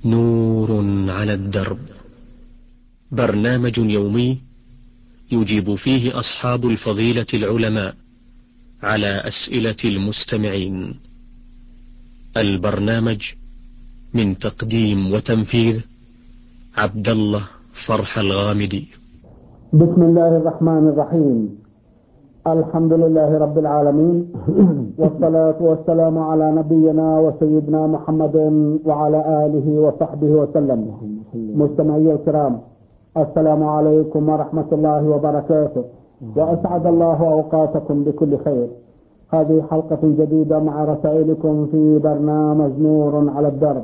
نور على الدرب، برنامج يومي يجيب فيه أصحاب الفضيلة العلماء على أسئلة المستمعين. البرنامج من تقديم وتنفيذ عبد الله فرح الغامدي. بسم الله الرحمن الرحيم. الحمد لله رب العالمين والصلاة والسلام على نبينا وسيدنا محمد وعلى آله وصحبه وسلم. مستمعي الكرام، السلام عليكم ورحمة الله وبركاته، وأسعد الله أوقاتكم بكل خير. هذه حلقة جديدة مع رسائلكم في برنامج نور على الدرب.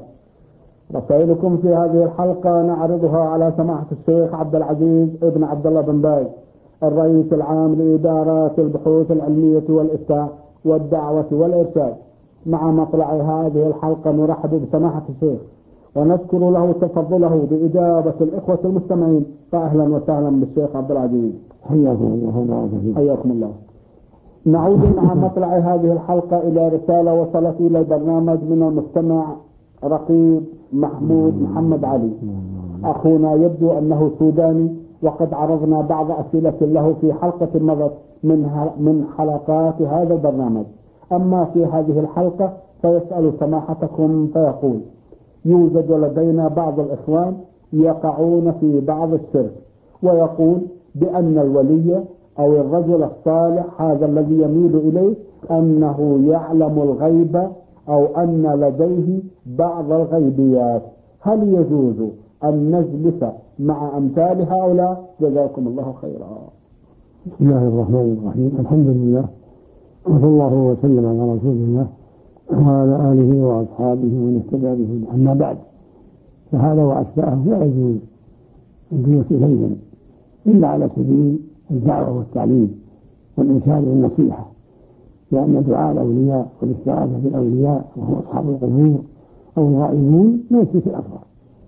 رسائلكم في هذه الحلقة نعرضها على سماحة الشيخ عبد العزيز ابن عبد الله بن باز، الرئيس العام لإدارات البحوث العلمية والإفتاء والدعوة والإرشاد. مع مطلع هذه الحلقة نرحب بسماحة الشيخ ونذكر له تفضله بإجابة الإخوة المستمعين. فأهلا وسهلا بالشيخ عبد العزيز، حياكم الله. حياكم الله. نعود مع مطلع هذه الحلقة إلى رسالة وصلت إلى البرنامج من المستمع رقيب محمود محمد علي. أخونا يبدو أنه سوداني، وقد عرضنا بعض أسئلة له في حلقة مضت من حلقات هذا البرنامج. أما في هذه الحلقة فيسأل سماحتكم فيقول: يوجد لدينا بعض الإخوان يقعون في بعض الشرك، ويقول بأن الولي أو الرجل الصالح هذا الذي يميل إليه أنه يعلم الغيب أو أن لديه بعض الغيبيات. هل يجوز أن نجلس مع أمثال هؤلاء؟ جزاكم الله خيرا. بسم الله الرحمن الرحيم. الحمد لله وصلى الله وسلم على رسول الله وعلى آله وأصحابه ومن اهتدى به. أما بعد، فهذا وأشباهه لا يجوز الجلوس إليهم إلا على سبيل الدعوة والتعليم والإرشاد والنصيحة، لأن دعاء الأولياء والاستعاذة بالأولياء وهو أصحاب القبور أو الغائبون من الشرك الأكبر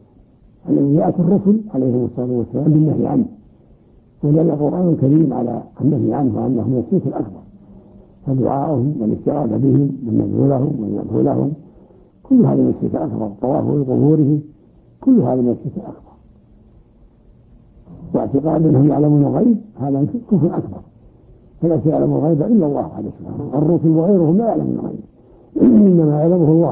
الذي جاءت الرسل عليهم الصلاة والسلام بالنهي عنه، ودل القرآن الكريم على النهي عنه وأنه من الشرك الأكبر. فدعاءهم والاستعاذة بهم والندعو لهم والذبح لهم كل هذا من الشرك الأكبر. الطواف بقبورهم كل هذا من الشرك الأكبر. واعتقاد أنهم يعلمون الغيب هذا كفر أكبر، فلا يعلم الغيب إلا الله وحده سبحانه. الرسل وغيرهم لا يعلمون الغيب، إنما يعلمه الله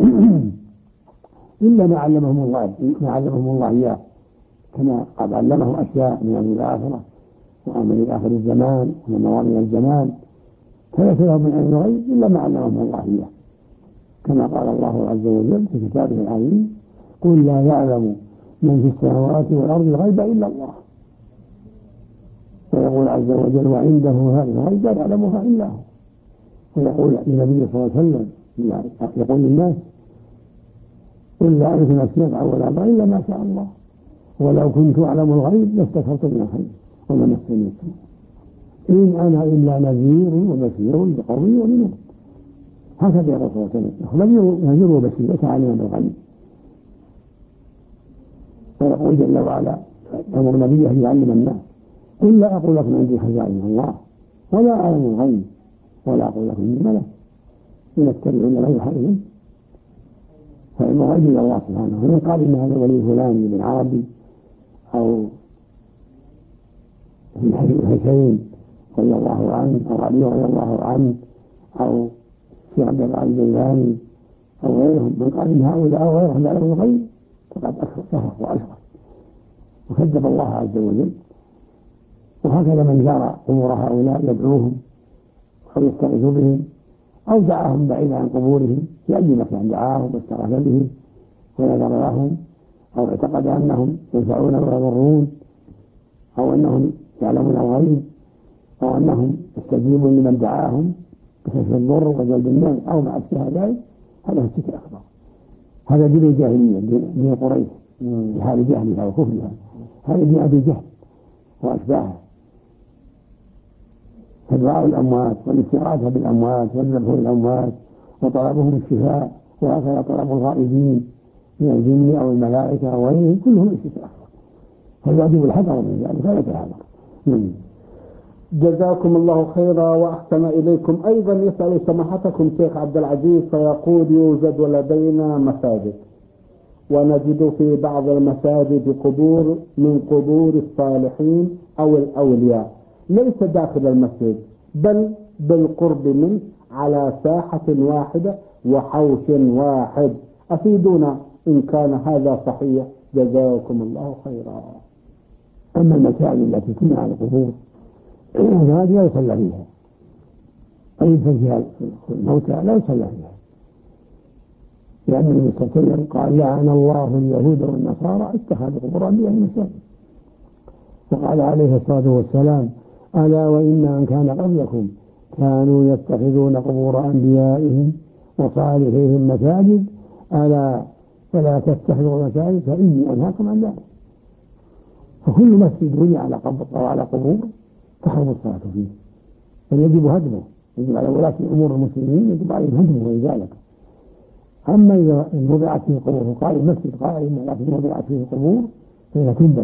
إلا ما علمهم الله إياه، كما قد علمهم أشياء من أمر الآخرة وأمر آخر الزمان ومن موانئ الزمان، فليس لهم من علم الغيب إلا ما علمهم الله إياه، كما قال الله عز وجل في كتابه العظيم: قل لا يعلم من في السماوات والأرض الغيب إلا الله. ويقول عز وجل: وعنده هذه الغيب لا يعلمها إلا هو. ويقول للنبي صلى الله عليه وسلم يقول للناس: قل لا أملك نفسي نفعا ولا ضرا إلا ما شاء الله، ولو كنت أعلم الغيب لاستكثرت من الخير وما مسني السوء إن أنا إلا نذير وبشير لقوم يؤمنون. هكذا الرسول صلى الله عليه وسلم نذير وبشير وتعلم بالغيب. ويقول جل وعلا أمر نبيه أن يعلم الناس: قل لا أقول لكم عندي خزائن الله ولا أعلم الغيب ولا أقول لكم إني ملك إن أتبع إلا ما يوحى إلي. فعلم الغيب إلى الله سبحانه. ومن قال إن هذا ولي فلان بن عربي أو الحسين رضي الله عنه أو علي رضي الله عنه أو الشيخ عبد العزيز الجيلاني أو غيرهم، من قال إن هؤلاء أو غيرهم يعلمون الغيب فقد كفر وأشرك وكذب الله عز وجل. وهكذا من زار قبور هؤلاء يدعوهم أو يستغيث بهم أو دعاهم بعيدا عن قبورهم في أي مكان، دعاهم واستغاث بهم ونذر لهم أو اعتقد أنهم ينفعون ويضرون أو أنهم يعلمون الغيب أو أنهم يستجيبون لمن دعاهم بكشف الضر وجلب النفع أو ما أشبه ذلك، هذا هو الشرك الأكبر. هذا دين الجاهلية، دين قريش في حال جهلها وكفرها. هذا دين أبي جهل وأشباهه. فدعاء الأموات والاستغاثة بالأموات والذبح للأموات وطلبهم الشفاء، وهكذا طلب الغائبين من الجن أو الملائكة أو غيرهم كلهم الشرك الأكبر. فالواجب الحذر من ذلك فلا يتحذر. جزاكم الله خيرا وأحسن إليكم. أيضا يسأل سماحتكم شيخ عبد العزيز فيقول: يوجد لدينا مساجد ونجد في بعض المساجد قبور من قبور الصالحين أو الأولياء ليس داخل المسجد بل بالقرب منه على ساحة واحدة وحوش واحد. أفيدونا إن كان هذا صحيح جزاكم الله خيرا. أما المساجد التي تبنى على القبور هذه لا يصلى فيها، أي فيها الموتى لا يصلى فيها، لأن النبي صلى الله عليه وسلم قال لعن الله اليهود والنصارى اتخذوا قبور أنبيائهم مساجد، وقال عليه الصلاة والسلام ألا وإن من كان قبلكم كانوا يتخذون قبور أنبيائهم وصالحيهم مساجد ألا فلا تتخذوا مساجد فإني أنهاكم عن ذلك. فكل مسجد بني على قبر أو على قبور تحرم الصلاة فيه، فيجب هدمه، يجب على ولاة أمور المسلمين يجب عليهم هدمه وإزالته. أما إذا وضعت فيه قبور وقال المسجد قائم لكن وضعت فيه قبور فهي تنبت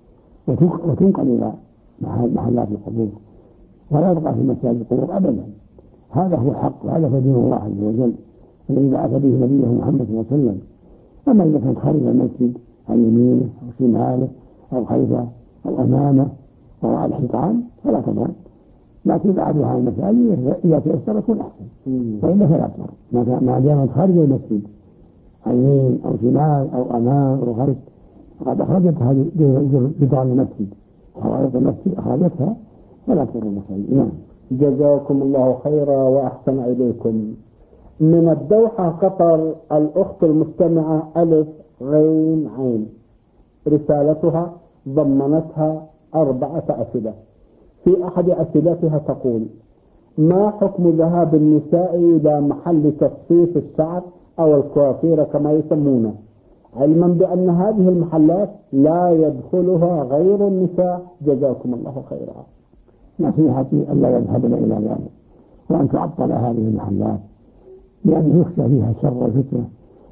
وتنقل إلى محلات القبور ولا يبقى في مساجد القبور أبدا. هذا هو الحق وهذا هو دين الله عز وجل الذي بعث به نبيه محمد صلى الله عليه وسلم. أما إذا كانت خارج المسجد عن يمينه أو شماله أو خلفه أو أمامه أو على الحيطان فلا تضر، لكن بعدها عن المساجد إذا تيسر يكون أحسن، وإلا فلا تضر ما دامت خارج المسجد عن يمين أو شمال أو أمام أو خلف فقد أخرجت هذه جدار المسجد حوائط المسجد أخرجتها فلا تضر المساجد. جزاكم الله خيرا وأحسن إليكم. من الدوحة قطر الأخت المستمعة ألف غين عين، رسالتها ضمنتها 4 أسئلة. في أحد أسئلتها تقول: ما حكم ذهاب النساء إلى محل تصفيف الشعر أو الكوافير كما يسمونه، علما بأن هذه المحلات لا يدخلها غير النساء؟ جزاكم الله خيرا. نصيحتي ألا يذهبن إلى ذلك وأن تعطل هذه المحلات، لأنه يخشى فيها الشر والفتنة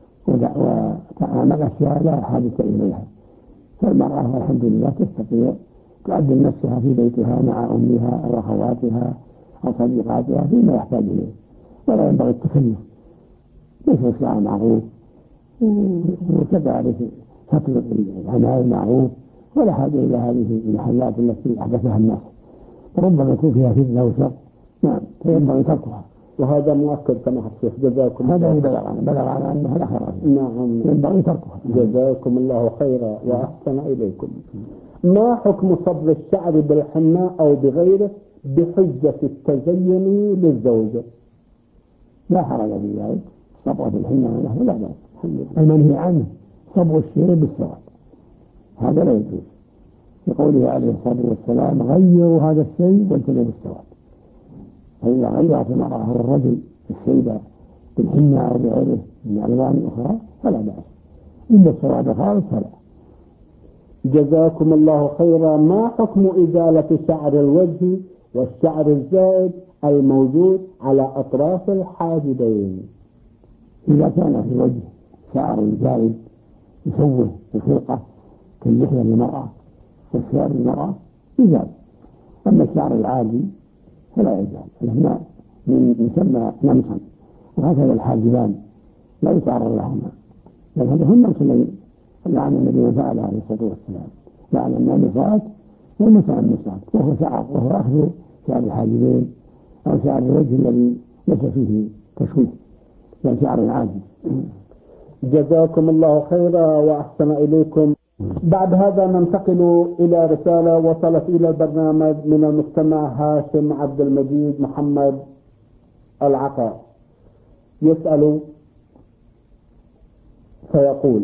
وتعامل أشياء لا حاجة إليها. فالمرأة والحمد لله تستطيع تقدم نفسها في بيتها مع أمها أو أخواتها أو صديقاتها فيما يحتاج إليه، ولا ينبغي التكلف. ليس الشعر معروف وكذلك ستر العناية معروف، ولا حاجة إلى هذه المحلات التي أحدثها الناس ربما يكون فيها فتنة وشر. نعم، فينبغي تركها. وهذا مؤكد كما الشيخ جزاكم هذا بلغ على أنها لا خير فيها. نعم، ينبغي تركها. جزاكم الله خيرا وأحسن إليكم. ما حكم صبغ الشعر بالحناء أو بغيره بحجة التزين للزوجة؟ لا حرج في ذلك، صبغة الحناء له لا بأس. المنهي عنه صبغ الشيء بالسواد، هذا لا يجوز، لقوله عليه الصلاة والسلام غيروا هذا الشيء والتزموا بالسواد. فإذا غيرت المرأة أو الرجل الشيء بالحناء أو بغيره من ألوان أخرى فلا بأس، إلا السواد خالص فلا. جزاكم الله خيرا. ما حكم إزالة شعر الوجه والشعر الزائد الموجود على أطراف الحاجبين؟ إذا كان في الوجه شعر زائد يشوه الخلقة كاللحية للمرأة والشعر للمرأة يزال، أما الشعر العادي فلا يزال، لأنه يسمى نمصا، وهكذا الحاجبان لا يتعرض لهما، بل هذا النمص الذي لعن النبي فعل عليه الصلاة والسلام، لعن النامصات والمتنمصات، وهو أخذ شعر الحاجبين أو شعر الوجه الذي ليس فيه تشويه كشعر العادي. جزاكم الله خيرا وأحسن إليكم. بعد هذا ننتقل إلى رسالة وصلت إلى البرنامج من المستمع هاشم عبد المجيد محمد العقا، يسأل فيقول: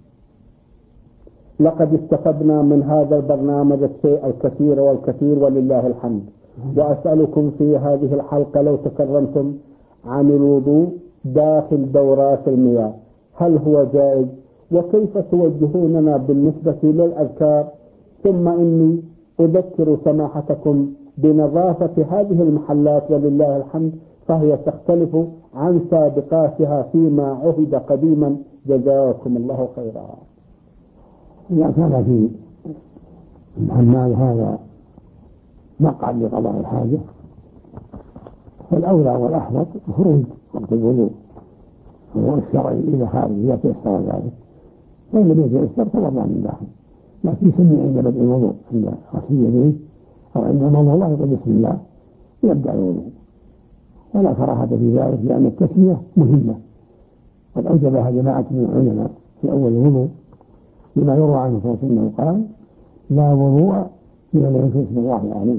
لقد استفدنا من هذا البرنامج الشيء الكثير والكثير ولله الحمد، وأسألكم في هذه الحلقة لو تكرمتم عن الوضوء داخل دورات المياه، هل هو جائز؟ وكيف توجهوننا بالنسبة للأذكار؟ ثم إني أذكر سماحتكم بنظافة هذه المحلات ولله الحمد، فهي تختلف عن سابقاتها فيما عهد قديما. جزاكم الله خيرا. إذا كان في الحمام هذا مقعد لقضاء الحاجة فالأولى والأحوط الخروج وقت الوضوء هو الشرعي إذا خارج إذا تيسر ذلك، فإن لم يتيسر توضأ من داخل، لكن يسمي عند بدء الوضوء عند غسل يديه أو عند موضوع الله يقول بسم الله يبدأ الوضوء، ولا كراهة في ذلك لأن التسمية مهمة، قد أوجبها جماعة من العلماء في أول الوضوء لما يروى عنه صلى الله عليه وسلم قال لا وضوء لمن لم يذكر اسم الله عليه،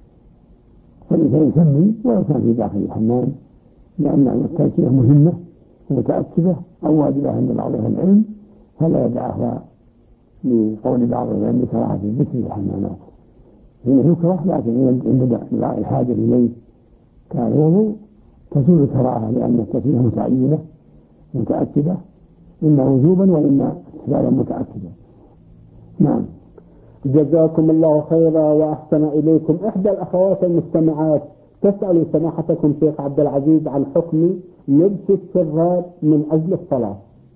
فالإنسان يسمي ولو كان في داخل الحمام، لأن التسمية مهمة ومتأكدة أو واجبة عند بعض أهل العلم، فلا يدعها لقول بعض العلم بكراهة الذكر في الحمامات، هنا يكره لكن عند الحاجة إليه كالوضوء تزول الكراهة، لأن التسمية متعينة متأكدة إما وجوبا وإما استحبابا متأكدا. نعم. جزاكم الله خيرا وأحسن إليكم. إحدى الأخوات المستمعات تسأل سماحتكم شيخ عبد العزيز عن حكم لبس الشراب من أجل الصلاة.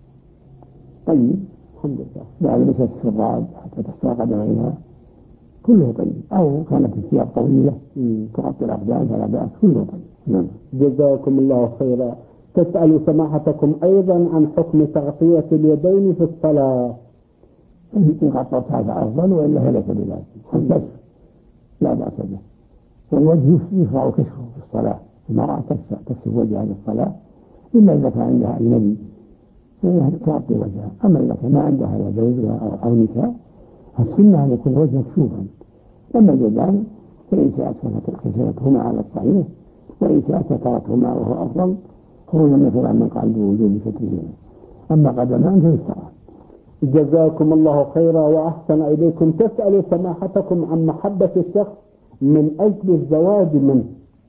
طيب الحمد لله، بعد لبس الشراب حتى تستوى قدميها كله طيب، أو كانت الثياب طويلة تغطي الأقدام فلا بأس، كله طيب. نعم. جزاكم الله خيرا. تسأل سماحتكم أيضا عن حكم تغطية اليدين في الصلاة. إن غطت هذا أفضل، وإلا فليس بلازم، الكشف لا بأس به، والوجه يشرع كشفه في الصلاة، المرأة تكشف وجهها للصلاة إلا إذا كان عندها أجنبي تغطي وجهها، أما إذا كان ما عندها لا زوجها أو نساء فالسنة أن يكون وجهه مكشوفا، أما اليدان فإن شاءت كشفتهما على الصحيح، وإن شاءت سترتهما وهو أفضل، خروجا مثلا من قال بوجود سترهما، أما قدمان فيستطاع. جزاكم الله خيرا وأحسن إليكم. تسأل سماحتكم عن محبة الشخص من أجل الزواج منه.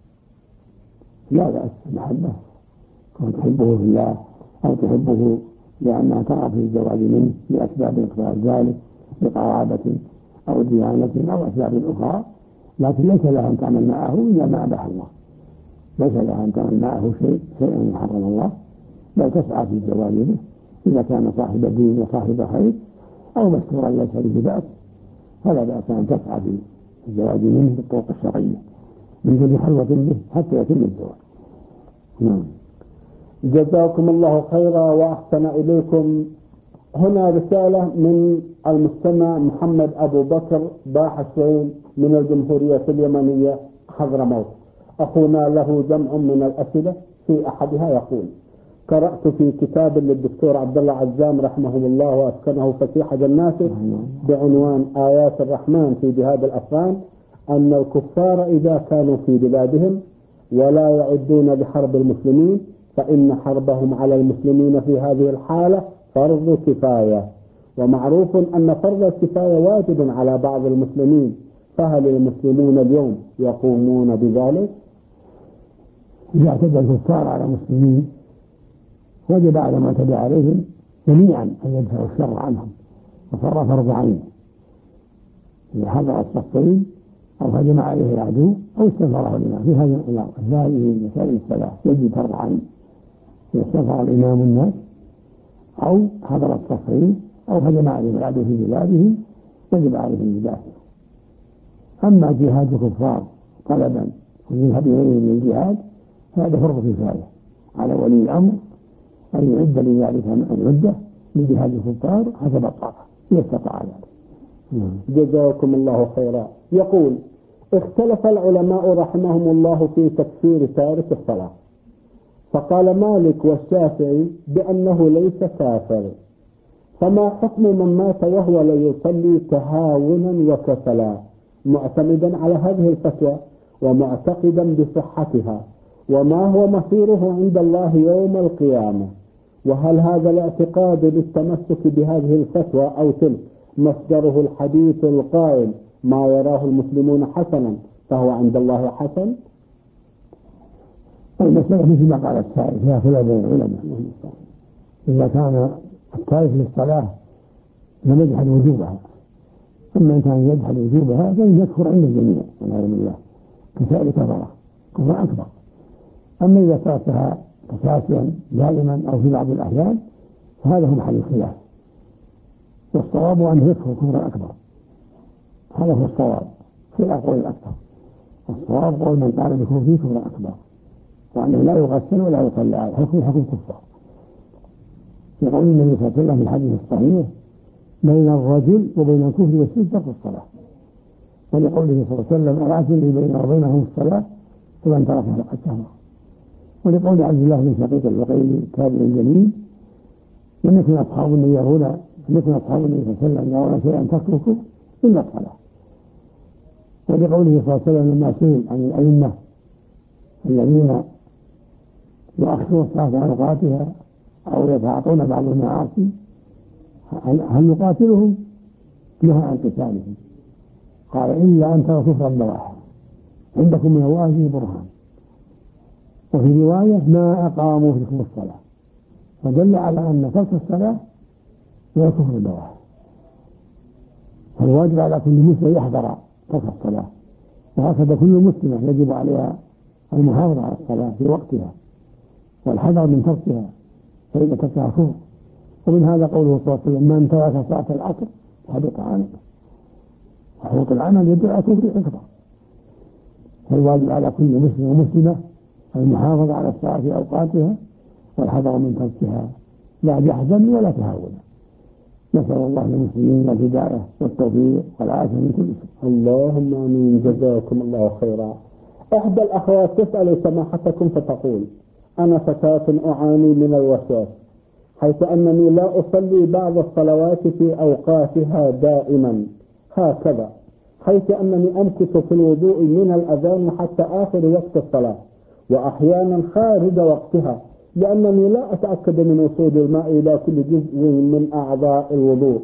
لا بأس محبة، كون تحبه في الله أو تحبه لأنها ترى في الزواج منه لأسباب اقتضاء ذلك، لقرابة أو ديانة أو أسباب أخرى، لكن ليس لها أن تعمل معه إلا ما أباح الله، ليس لها أن تعمل معه شيئا يحرم الله، بل تسعى في الزواج به إذا كان صاحب دين وصاحب خير أو مستورا ليس به بأس، فلا بأس أن تسعى في الزواج منه بالطرق الشرعية من كل حلوة به حتى يتم الزواج. نعم. جزاكم الله خيرا وأحسن إليكم. هنا رسالة من المستمع محمد أبو بكر باحثين من الجمهورية اليمنية حضرموت. أخونا له جمع من الأسئلة، في أحدها يقول: قرأت في كتاب للدكتور عبد الله عزام رحمه الله وأسكنه فسيح جناته بعنوان آيات الرحمن في جهاد الأفغان أن الكفار إذا كانوا في بلادهم ولا يعدون لحرب المسلمين فإن حربهم على المسلمين في هذه الحالة فرض كفاية، ومعروف أن فرض الكفاية واجب على بعض المسلمين، فهل المسلمون اليوم يقومون بذلك؟ إذا اعتدى الكفار على المسلمين وجب على ما اعتدى عليهم جميعا أن يدفعوا الشر عنهم، وصار فرض عين. إذا حضر الصفين أو هجم عليه العدو أو استنفره الإمام في هذه المسائل الثلاث يجب فرض عين، إذا استنفر الإمام الناس أو حضر الصفين أو هجم عليهم العدو في بلادهم يجب عليهم يدافعوا. أما جهاد الكفار طلبا ويذهب إليهم للجهاد هذا فرض كفاية على ولي الأمر أن يعد لذلك العدة لجهاد الكفار حسب الطاقة إذا استطاع ذلك. جزاكم الله خيرا. يقول: اختلف العلماء رحمهم الله في تكفير تارك الصلاة، فقال مالك والشافعي بأنه ليس كافر، فما حكم من مات وهو لا يصلي تهاونا وكسلا معتمدا على هذه الفتوى ومعتقدا بصحتها، وما هو مصيره عند الله يوم القيامة؟ وهل هذا الاعتقاد للتمسك بهذه الفتوى أو تلك مصدره الحديث القائل ما يراه المسلمون حسنا فهو عند الله حسن؟ المسألة فيما قال السائل فيها خلاف بين العلماء، إذا كان التارك للصلاة لم يجحد وجوبها، أما إن كان يجحد وجوبها فإن يكفر عند الجميع والعياذ بالله كسائر كفرة كفر أكبر. أما إذا تركها تكاسلا دائما أو في بعض الأحيان فهذا هو محل الخلاف، والصواب أنه يكفر كفرا أكبر، هذا هو الصواب في الأقوال الأكثر. الصواب قول من قال بكفره كفرا أكبر، وأنه لا يغسل ولا يصلى على حكم كفار. يقول النبي صلى الله عليه وسلم في الحديث الصحيح: بين الرجل وبين الكفر والشرك ترك الصلاة. ولقوله صلى الله عليه وسلم: العدل بين وبينهم الصلاة فمن تركها فقد كفر. ولقول عبد الله بن شقيق العقيلي التابعي الجليل: لم يكن أصحاب النبي صلى الله عليه وسلم يرون شيئا تركه كفر إلا الصلاة. ولقوله صلى الله عليه وسلم لما سئل عن الأئمة الذين يؤخرون الصلاة عن أوقاتها أو يتعاطون بعض المعاصي هل نقاتلهم؟ نهى عن قتالهم. قال: إلا أن تروا كفرا بواحا عندكم من الله برهان. وفي رواية: ما أقاموا فيكم الصلاة. فدل على أن ترك الصلاة هو كفر بواحا. فالواجب على كل مسلم يحذر ترك الصلاة، وهكذا كل مسلمة يجب عليها المحافظة على الصلاة في وقتها والحذر من تركها، فإن تركها كفر. ومن هذا قوله صلى الله عليه وسلم: من ترك صلاة العصر حبط عمله. حقوق العمل يدل على كفر أكبر. فالواجب على كل مسلم ومسلمة المحافظة على الصلاة في أوقاتها والحذر من تركها، لا بحزن ولا تهاون. نسأل الله للمسلمين الهداية والتوفيق والعافية من كل شر. اللهم آمين. جزاكم الله خيرا. إحدى الأخوات تسأل سماحتكم فتقول: أنا فتاة أعاني من الوسواس، حيث أنني لا أصلي بعض الصلوات في أوقاتها دائما هكذا، حيث أنني أمكث في الوضوء من الأذان حتى آخر وقت الصلاة، وأحيانا خارج وقتها، لأنني لا أتأكد من وصول الماء إلى كل جزء من أعضاء الوضوء،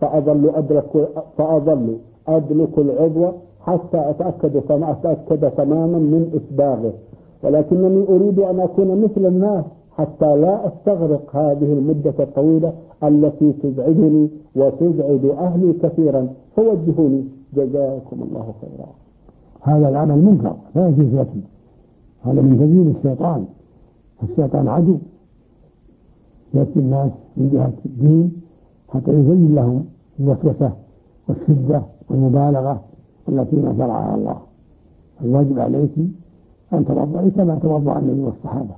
فأظل أدلك العضو حتى أتأكد تماما من إسباغه، ولكنني أريد أن أكون مثل الناس حتى لا أستغرق هذه المدة الطويلة التي تزعجني وتزعج أهلي كثيرا، فوجهوني جزاكم الله خيرا. هذا العمل منكر لا يجوز لك، هذا من تزيين الشيطان. الشيطان عدو يأتي الناس من جهة الدين حتى يزين لهم الوسوسة والشدة والمبالغة التي ما شرعها الله. الواجب عليك أن تتوضئي كما توضأ النبي والصحابة،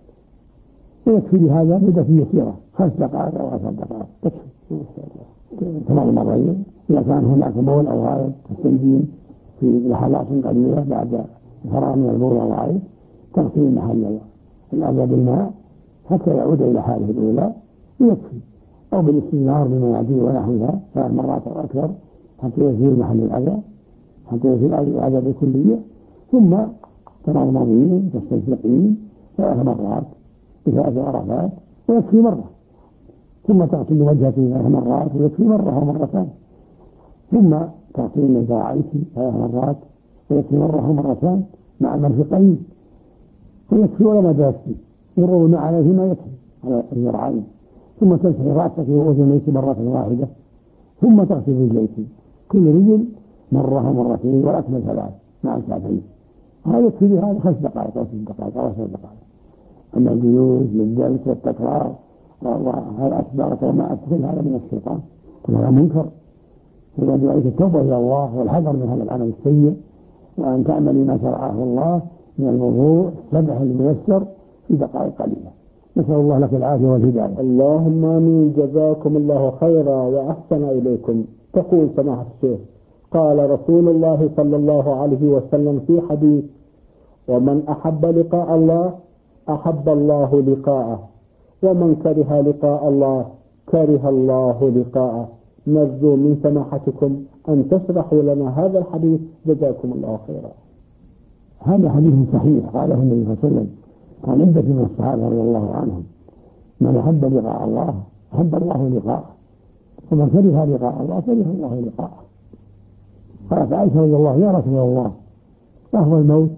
ويكفي لهذا مدة يسيرة 5 دقائق أو 10 دقائق تكفي. تمام مرين إذا كان هناك بول أو غائط تستنجين في لحظات قليلة بعد الفراغ من البول أو غائط، تغسل محل الأذى بالماء حتى يعود إلى حاله الأولى ويكفي، أو بالاستنار بمناديل ونحوها 3 مرات أو أكثر حتى يزيل محل الأذى، حتى يزيل الأذى بالكلية. ثم تمضمضين تستنشقين 3 مرات ب3 غرفات ويكفي مرة. ثم تغسل وجهك 3 مرات ويكفي مرة أو مرتان. ثم تغسل ذراعيك 3 مرات ويكفي مرة أو مرتان مع المرفقين، ويكفي ولا ما يكفي، يمر الماء عليه ما يكفي على الذراعين. ثم تمسح رأسك وأذنيك مرة واحدة. ثم تغسل رجليك، كل رجل مرة أو مرتين والأكمل 3 مع الكعبين. هذا يكفي لهذا 5 دقائق أو 6 دقائق أو 10 دقائق. أما الجلوس للجلس والتكرار والأسباب وما أدخل هذا من الشيطان، كل هذا منكر. والواجب عليك التوبة إلى الله والحذر من هذا العمل السيء، وأن تعملي ما شرعه الله من الوضوء السبح الميسر في دقائق قليلة. نسأل الله لك العافية والهداية. اللهم آمين. جزاكم الله خيرا وأحسن إليكم. تقول سماحة الشيخ: قال رسول الله صلى الله عليه وسلم في حديث: ومن أحب لقاء الله أحب الله لقاءه، ومن كره لقاء الله كره الله لقاءه. نرجو من سماحتكم أن تشرحوا لنا هذا الحديث جزاكم الله خيرا. هذا حديث صحيح قاله النبي صلى الله عليه وسلم، قال عدة من الصحابة رضي الله عنهم: من أحب لقاء الله أحب الله لقاءه، ومن كره لقاء الله كره الله لقاءه. قالت عائشة رضي الله: يا رسول الله أهوى الموت؟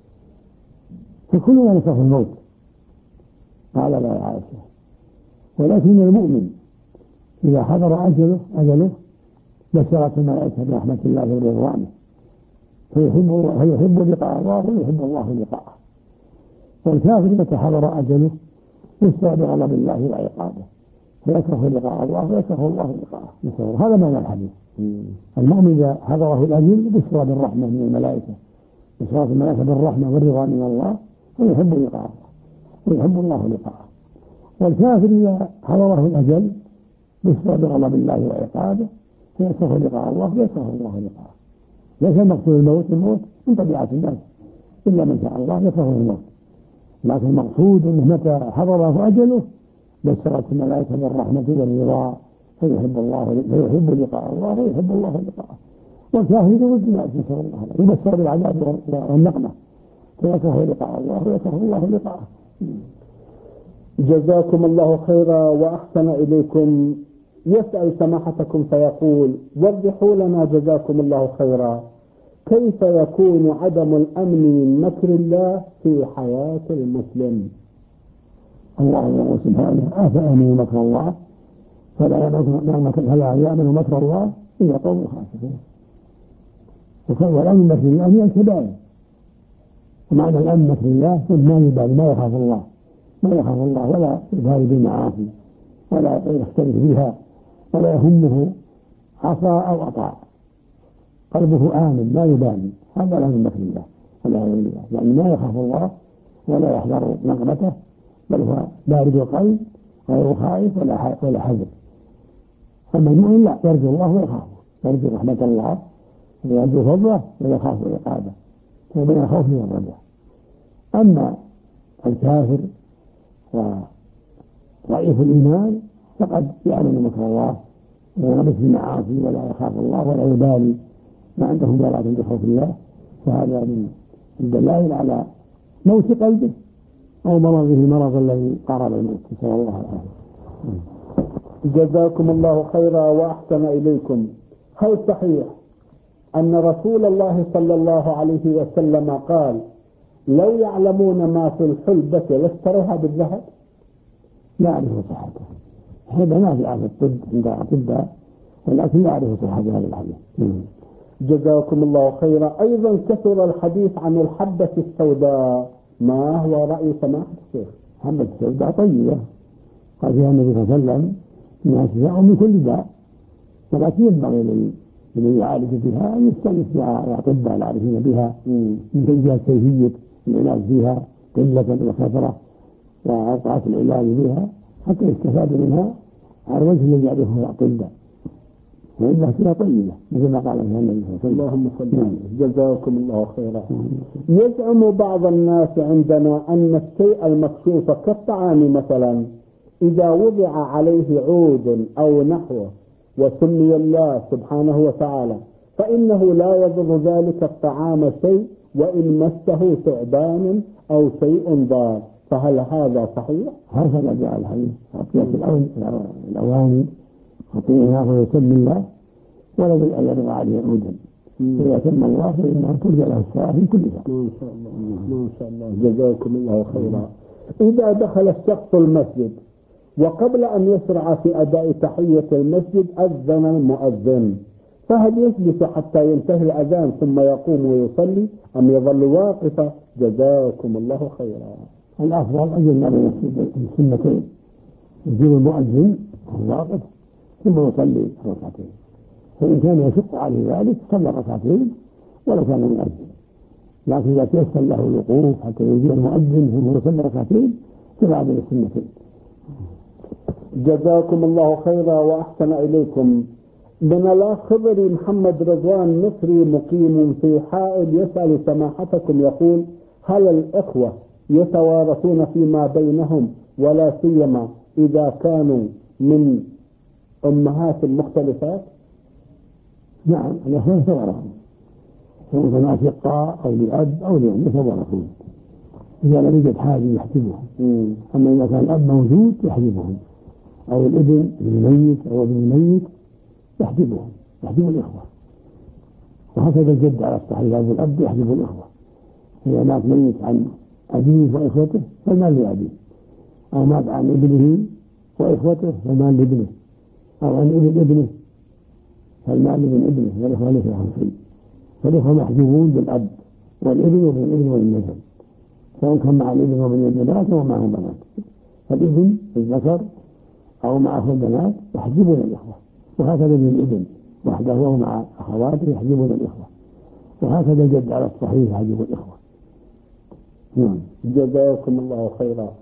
فكلنا نكره الموت. قال: لا يا عائشة، ولكن المؤمن إذا حضر أجله بشرت الملائكة برحمة الله ورضوانه، فيحب لقاء الله ويحب الله لقاءه. والكافر متى حضر أجله بشر بغضب الله وعقابه، فيكره لقاء الله ويكره الله لقاءه. هذا معنى الحديث. المؤمن إذا حضره الأجل بشر بالرحمة من الملائكة، بشرت الملائكة بالرحمة والرضا من الله، ويحب لقاء الله ويحب الله لقاءه. والكافر إذا حضره الأجل بشر بغضب الله وعقابه فيكره لقاء الله ويكره الله لقاءه. ليس المقصود الموت من طبيعة الناس إلا من شاء الله يكره الموت، لكن المقصود أنه متى حضره أجله بشرت الملائكة بالرحمة والرضا فيحب لقاء الله ويحب الله لقاءه. والكافر ضد الناس نسأل الله يبشر بالعذاب والنقمة فيكره لقاء الله ويكره الله لقاءه. جزاكم الله خيرا وأحسن إليكم. يسأل سماحتكم فيقول: وضحوا لنا جزاكم الله خيرا كيف يكون عدم الأمن من مكر الله في حياة المسلم؟ الله يقول سبحانه: أفأمنوا مكر الله فلا يأمن مكر الله إلا قوم خاسرون. والأمن مكر الله هي الكبائر، ومعنى الأمن مكر الله ما يبالي ما يخاف الله ولا يبالي بالمعاصي ولا يختلف بها ولا يهمه عصى أو أطاع، قلبه آمن لا يبالي. هذا الأمن مكر الله والعياذ بالله، يعني ما يخاف الله ولا يحذر نقمته، بل هو بارد القلب غير خائف ولا حذر. أما المؤمن لا، يرجو الله ويخافه، يرجو رحمة الله ويرجو فضله ويخاف عقابه، وبين الخوف والرجاء. أما الكافر وضعيف الإيمان فقد يأمن مكر الله وينغمس في المعاصي ولا يخاف الله ولا يبالي، ما عنده مبالاة بخوف الله، فهذا من الدلائل على موت قلبه أو مرضه المرض الذي قارب الموت، نسأل الله العافية. جزاكم الله خيرا وأحسن إليكم. هل صحيح أن رسول الله صلى الله عليه وسلم قال: لو يعلمون ما في الحلبة لاشتروها بالذهب؟ لا أعرف صحته، هذا ما في الطب عند الأطباء، ولكن لا أعرف صحة هذا الحديث. جزاكم الله خيرا. أيضا كثر الحديث عن الحبة السوداء، ما هو رأي سماحة الشيخ؟ الحبة السوداء طيبة، قال فيها النبي صلى الله عليه وسلم: إنها شفاء من كل داء، ولكن ينبغي لمن يعالج بها أن يستأنس الأطباء العارفين بها من جهة كيفية العلاج بها قلة وكثرة وأوقات العلاج بها حتى يستفاد منها على الوجه الذي يعرفه الأطباء، وإنها فيها طيبة مثل ما قال فيها النبي صلى الله عليه وسلم. اللهم صل عليه. جزاكم الله خيرا. يزعم بعض الناس عندنا أن الشيء المكشوف كالطعام مثلا إذا وضع عليه عود أو نحوه وسمي الله سبحانه وتعالى فإنه لا يضر ذلك الطعام شيء وإن مسه ثعبان أو شيء ضار، فهل هذا صحيح؟ هكذا جاء الحديث: أطيب الأواني أطيعها ويسمي الله ولا أن يضع عليه عودا، إذا سمى الله فإنه ترجى له الساعة في كل ساعة. ما شاء الله ما شاء الله. جزاكم الله خيرا. إذا دخل الشخص المسجد وقبل أن يشرع في أداء تحية المسجد أذن المؤذن، فهل يجلس حتى ينتهي الأذان ثم يقوم ويصلي أم يظل واقفا؟ جزاكم الله خيرا. الأفضل أن يجمع بين السنتين، يجيب المؤذن واقف ثم يصلي ركعتين، فإن كان يشق عليه ذلك صلى ركعتين ولو كان مؤذن، لكن إذا تيسر له الوقوف حتى يجيب المؤذن ثم يصلي ركعتين جمع بين السنتين. جزاكم الله خيرا وأحسن إليكم. من الأخ خضري محمد رضوان مصري مقيم في حائل يسأل سماحتكم يقول: هل الإخوة يتوارثون فيما بينهم ولا سيما إذا كانوا من أمهات مختلفات؟ نعم، الإخوة يتوارثون، سواء كانوا أشقاء أو لأب أو لأم يتوارثون إذا لم يوجد حاجة يحجبهم. أما إذا كان الأب موجود يحجبهم، أو الابن الميت أو ابن الميت يحجبهم، يحجب الإخوة. وهكذا الجد على الصحيح، أبو الأب يحجب الإخوة، إذا مات ميت عن أبيه وإخوته فالمال لأبيه، أو مات عن ابنه وإخوته فالمال لابنه، أو عن ابن ابنه فالمال لابن ابنه، والإخوة ليس لهم شيء، فالإخوة محجوبون بالأب والابن وابن الابن والنسب، سواء كان مع الابن وابن البنات أو معهم بنات، فالابن الذكر أو مع أخو البنات يحجبون الإخوة، وهكذا ابن الابن وحده وهو مع أخواته يحجبون الإخوة، وهكذا الجد على الصحيح يحجب الإخوة. جزاكم الله خيرا.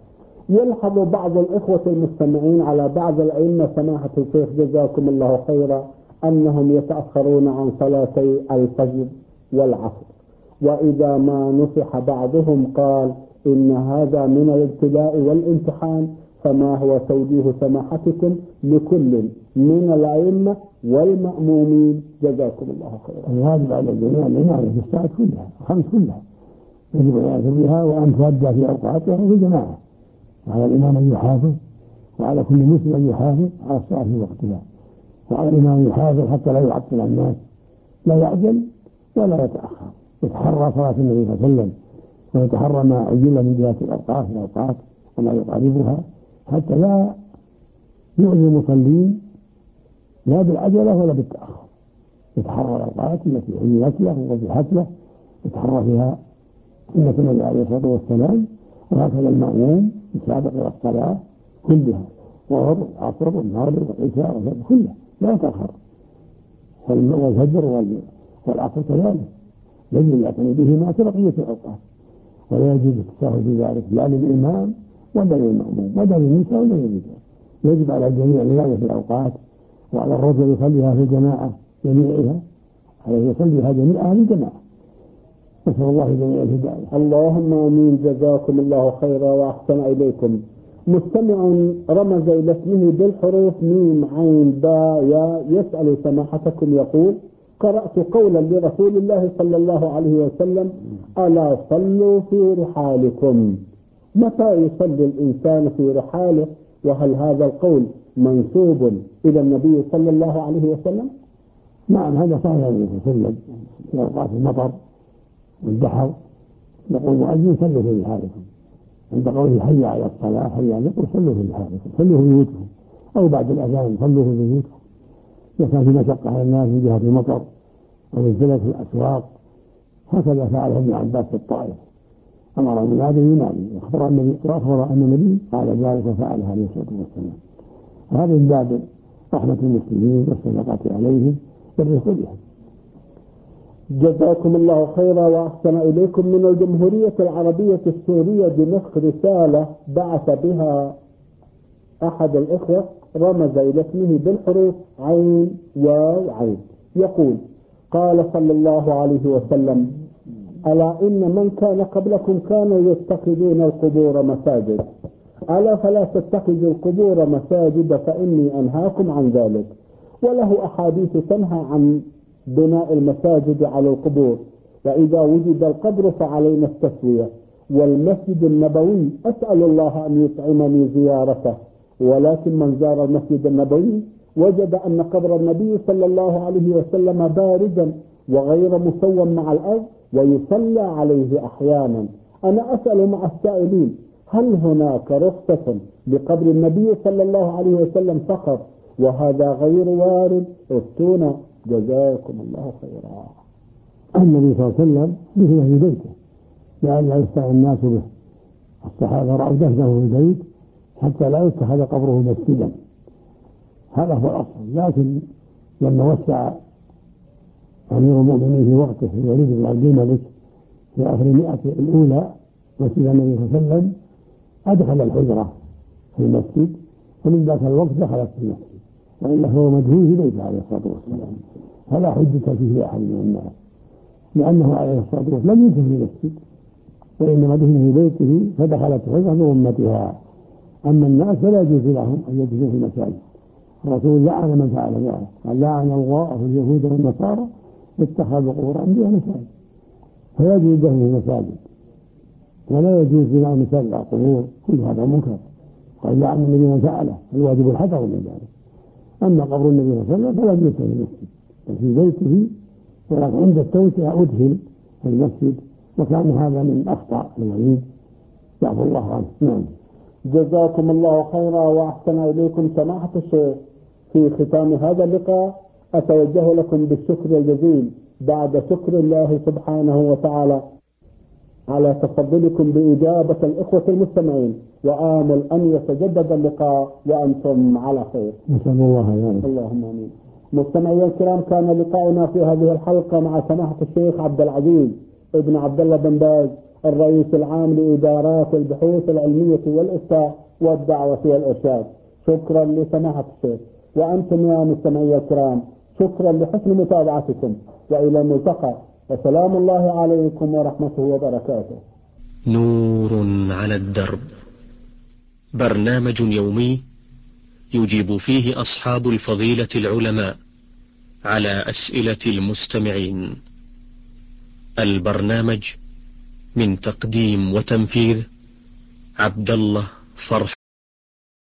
يلحظ بعض الإخوة المستمعين على بعض الأئمة سماحة الشيخ جزاكم الله خيرا أنهم يتأخرون عن صلاتي الفجر والعصر، وإذا ما نصح بعضهم قال إن هذا من الابتلاء والامتحان، فما هو توجيه سماحتكم لكل من الأئمة والمأمومين جزاكم الله خيرا؟ الواجب على الجميع العناية في الساعات كلها الخمس كلها يجب العناية بها، وأن تؤدى في أوقاتها في جماعة، وعلى الإمام أن يحافظ، وعلى كل مسلم أن يحافظ على الصلاة في وقتها، وعلى الإمام أن يحافظ حتى لا يعطل الناس، لا يعجل ولا يتأخر، يتحرى صلاة النبي صلى الله عليه وسلم، ويتحرى ما عجل من جهة الأوقات وما يقاربها، حتى لا يؤذي المصلين لا بالعجلة ولا بالتأخر. يتحرى الأوقات التي عجلت له ووضحت له، يتحرى فيها سنة النبي عليه الصلاة والسلام، وهكذا المأموم يسابق إلى الصلاة كلها، الظهر والعصر والمغرب والعشاء كلها لا يتأخر، والفجر والعصر كذلك يجب يعتني بهما كبقية الأوقات، ولا يجوز التساهل في ذلك لا للإمام ولا للمأموم ولا للنساء ولا للرجال. يجب على الجميع العناية في الأوقات، وعلى الرجل يصليها في الجماعة جميعها، عليه يصليها جميعها في الجماعة. نسأل الله جميع الهداية. اللهم آمين. جزاكم الله خيرا وأحسن إليكم. مستمع رمز إلى اسمه بالحروف ميم عين باء ياء يسأل سماحتكم يقول: قرأت قولا لرسول الله صلى الله عليه وسلم: ألا صلوا في رحالكم. متى يصلي الإنسان في رحاله؟ وهل هذا القول منسوب إلى النبي صلى الله عليه وسلم؟ نعم، هذا صحيح النبي صلى الله عليه وسلم في أوقات المطر والدحر يقول مؤذن: صلوا في رحالكم. عند قوله حي على الصلاة حي على الصلاة صلوا في رحالكم، صلوا في بيوتكم، أو بعد الأذان صلوا في بيوتكم. إذا كان في مشقة على الناس من جهة المطر أو الزلل في الأسواق، هكذا فعله ابن عباس في الطائف، أمر المنادي ينادي، وأخبر أن النبي قال ذلك وفعله عليه الصلاة والسلام. وهذا من باب رحمة المسلمين والصدقة عليهم والرفق بهم. جزاكم الله خيرا وأحسن إليكم. من الجمهورية العربية السورية دمشق رسالة بعث بها أحد الإخوة، رمز إلى اسمه بالحروف عين واو عين، يقول: قال صلى الله عليه وسلم: ألا إن من كان قبلكم كانوا يتخذون القبور مساجد، ألا فلا تتخذوا القبور مساجد فإني أنهاكم عن ذلك. وله أحاديث تنهى عن بناء المساجد على القبور، وإذا وجد القبر فعلينا التسوية. والمسجد النبوي أسأل الله أن يطعمني زيارته، ولكن من زار المسجد النبوي وجد أن قبر النبي صلى الله عليه وسلم باردا وغير مسوى مع الأرض ويصلى عليه أحيانا. أنا أسأل مع السائلين: هل هناك رخصة لقبر النبي صلى الله عليه وسلم فقط وهذا غير وارد؟ افتونا جزاكم الله خيرا. النبي صلى الله عليه وسلم دفن في بيته لئلا يفتح الناس به، الصحابة رأوا دفنه في البيت حتى لا يتخذ قبره مسجدا، هذا هو الأصل. لكن لما وسع أمير المؤمنين في وقته الوليد بن عبد الملك في آخر المئة الأولى مسجد النبي صلى الله عليه وسلم، أدخل الحجرة في المسجد، ومن ذاك الوقت دخلت في المسجد، وإلا هو مدفون في بيته عليه الصلاة والسلام، فلا حجة فيه لأحد من الناس، لأنه عليه الصلاة والسلام لم يدفن في المسجد، وإنما دفن في بيته فدخلت الحجرة بأمتها. أما الناس فلا يجوز لهم أن يدفنوا في المساجد. الرسول لعن من فعل ذلك، قال: لعن الله اليهود والنصارى اتخذوا قبور أنبياء مساجد. فيجوز الدفن في المساجد، ولا يجوز بناء مساجد على القبور، كل هذا منكر. قال: لعن النبي من فعله، الواجب الحذر من ذلك. أما قبر النبي صلى الله عليه وسلم فلا يجوز في المسجد بل في بيته، ولكن عند التوسعة أدخل في المسجد، وكان هذا من أخطاء الوليد يعفو الله عنه. نعم. جزاكم الله خيرا وأحسن إليكم سماحة الشيخ. في ختام هذا اللقاء أتوجه لكم بالشكر الجزيل بعد شكر الله سبحانه وتعالى على تفضلكم بإجابة الإخوة المستمعين، وآمل أن يتجدد اللقاء وأنتم على خير. نسأل الله ذلك. اللهم آمين. مستمعي الكرام، كان لقاؤنا في هذه الحلقة مع سماحة الشيخ عبد العزيز ابن عبد الله بن باز الرئيس العام لإدارات البحوث العلمية والإفتاء والدعوة والإرشاد. شكرا لسماحة الشيخ. وأنتم يا مستمعي الكرام شكرا لحسن متابعتكم، وإلى الملتقى، وسلام الله عليكم ورحمته وبركاته. نور على الدرب، برنامج يومي يجيب فيه أصحاب الفضيلة العلماء على أسئلة المستمعين. البرنامج من تقديم وتنفيذ عبد الله فرح.